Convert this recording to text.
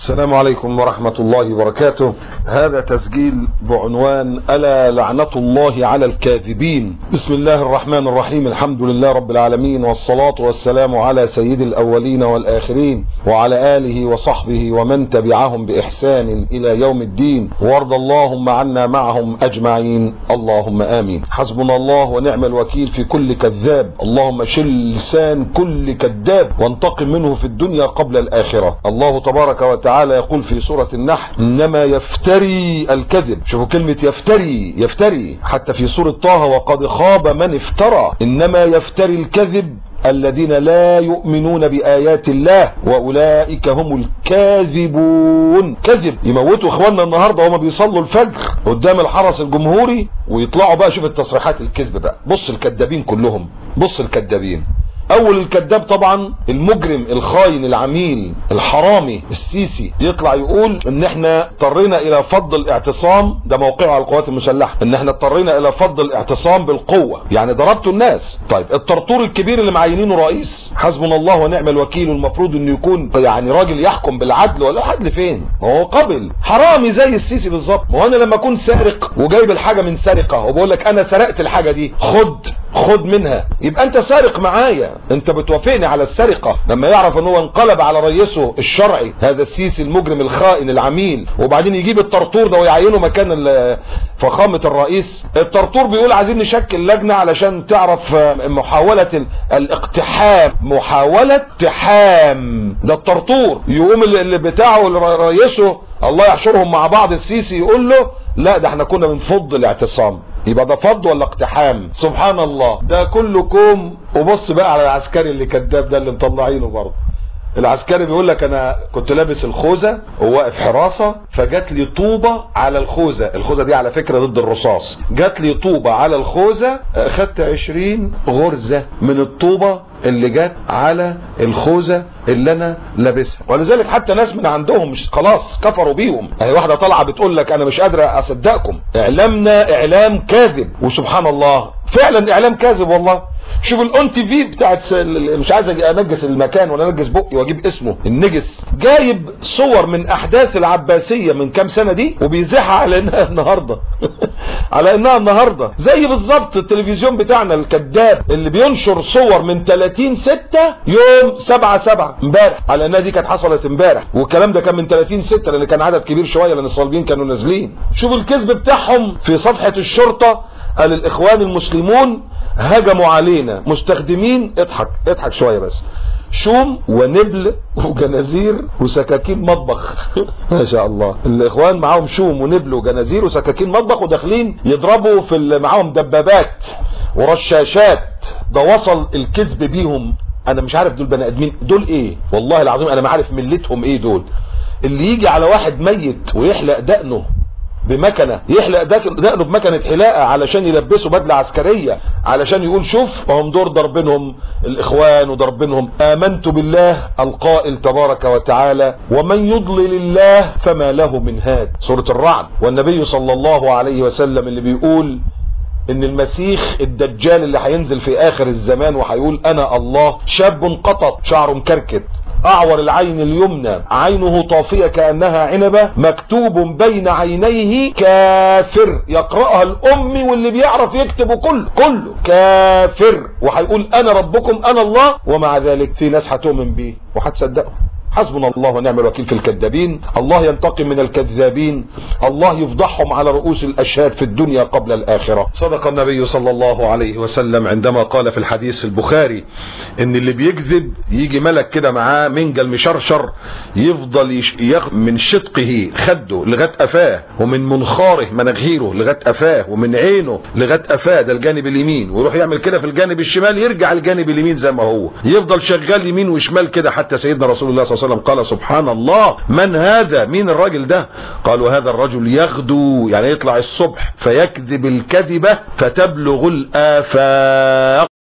السلام عليكم ورحمة الله وبركاته. هذا تسجيل بعنوان ألا لعنة الله على الكاذبين. بسم الله الرحمن الرحيم، الحمد لله رب العالمين، والصلاة والسلام على سيد الأولين والآخرين وعلى آله وصحبه ومن تبعهم بإحسان إلى يوم الدين، وارض اللهم عنا معهم أجمعين، اللهم آمين. حسبنا الله ونعم الوكيل في كل كذاب، اللهم شل لسان كل كذاب وانتقم منه في الدنيا قبل الآخرة. الله تبارك وتعالى يقول في سورة النحل: إنما يفتري الكذب. شوفوا كلمة يفتري حتى في سورة طه: وقد خاب من افترى. إنما يفتري الكذب الذين لا يؤمنون بآيات الله وأولئك هم الكاذبون. كذب يموتوا اخواننا النهارده وهم بيصلوا الفجر قدام الحرس الجمهوري ويطلعوا بقى. شوف التصريحات الكذب بقى، بص الكذابين كلهم، بص الكذابين. اول الكذاب طبعا المجرم الخاين العميل الحرامي السيسي، يطلع يقول ان احنا اضطرينا الى فض الاعتصام، ده موقعه على القوات المسلحه، ان احنا اضطرينا الى فض الاعتصام بالقوه، يعني ضربتوا الناس. طيب الطرطور الكبير اللي معينينه رئيس، حسبنا الله ونعم الوكيل، والمفروض انه يكون يعني راجل يحكم بالعدل، ولا عدل فين؟ هو قبل حرامي زي السيسي بالظبط. ما هو انا لما اكون سارق وجايب الحاجه من سرقه وبقول لك انا سرقت الحاجه دي، خد منها، يبقى انت سارق معايا، انت بتوافقني على السرقة. لما يعرف ان هو انقلب على رئيسه الشرعي هذا السيسي المجرم الخائن العميل، وبعدين يجيب الطرطور ده ويعينه مكان فخامة الرئيس. الطرطور بيقول عايزين نشكل لجنة علشان تعرف محاولة الاقتحام، محاولة اقتحام. ده الطرطور يقوم اللي بتاعه رئيسه الله يحشرهم مع بعض السيسي يقول له لا ده احنا كنا بنفض الاعتصام. يبقى ده فض ولا اقتحام؟ سبحان الله، ده كله كوم. وبص بقى على العسكري اللي كذاب ده اللي مطلعينه برضه. العسكري بيقول لك انا كنت لابس الخوذه وواقف حراسه، فجات لي طوبه على الخوذه دي على فكره ضد الرصاص، جات لي طوبه على الخوذه، خدت 20 غرزه من الطوبه اللي جت على الخوذه اللي انا لابسها. ولذلك حتى ناس من عندهم مش خلاص كفروا بيهم. اهي واحده طالعه بتقول لك انا مش قادره اصدقكم، اعلامنا اعلام كاذب. وسبحان الله فعلا اعلام كاذب والله. شوف الاون تي في بتاعت، مش عايز انجس المكان ولا انجس بقي واجيب اسمه النجس، جايب صور من احداث العباسيه من كام سنه دي وبيذيعها على انها النهارده على انها النهارده. زي بالظبط التلفزيون بتاعنا الكذاب اللي بينشر صور من 30/6 يوم 7/7 امبارح على انها دي كانت حصلت امبارح، والكلام ده كان من 30/6 لان كان عدد كبير شويه لان الصليبيين كانوا نازلين. شوف الكذب بتاعهم في صفحه الشرطه: قال الاخوان المسلمون هجموا علينا مستخدمين، اضحك شويه بس، شوم ونبل وجنازير وسكاكين مطبخ ما شاء الله. الاخوان معاهم شوم ونبل وجنازير وسكاكين مطبخ وداخلين يضربوا معاهم دبابات ورشاشات. ده وصل الكذب بيهم. انا مش عارف دول بني ادمين دول ايه، والله العظيم انا ما عارف ملتهم ايه دول. اللي يجي على واحد ميت ويحلق دقنه بمكنه، يحلق دقنه بمكنه حلاقه علشان يلبسه بدله عسكريه، علشان يقول شوف وهم دور ضربينهم الاخوان وضربينهم. امنت بالله القائل تبارك وتعالى: ومن يضلل الله فما له من هاد، سوره الرعد. والنبي صلى الله عليه وسلم اللي بيقول ان المسيح الدجال اللي هينزل في اخر الزمان وهيقول انا الله، شاب قطط شعره مكركت، اعور العين اليمنى، عينه طافية كأنها عنبة، مكتوب بين عينيه كافر، يقرأها الامي واللي بيعرف يكتبه كله كافر، وهيقول انا ربكم انا الله. ومع ذلك في ناس هتؤمن بيه وهتصدقه. حسبنا الله ونعم الوكيل في الكذابين. الله ينتقم من الكذابين، الله يفضحهم على رؤوس الاشهاد في الدنيا قبل الاخره. صدق النبي صلى الله عليه وسلم عندما قال في الحديث البخاري ان اللي بيكذب يجي ملك كده معاه منجل مشرشر، يفضل من شدقه خده لغايه قفاه، ومن منخاره مناخيره لغايه قفاه، ومن عينه لغايه قفاه، ده الجانب اليمين، ويروح يعمل كده في الجانب الشمال، يرجع الجانب اليمين زي ما هو، يفضل شغال يمين وشمال كده. حتى سيدنا رسول الله صلى الله عليه وسلم قال: سبحان الله، من هذا؟ مين الراجل ده؟ قالوا هذا الرجل يغدو، يعني يطلع الصبح فيكذب الكذبة فتبلغ الآفاق.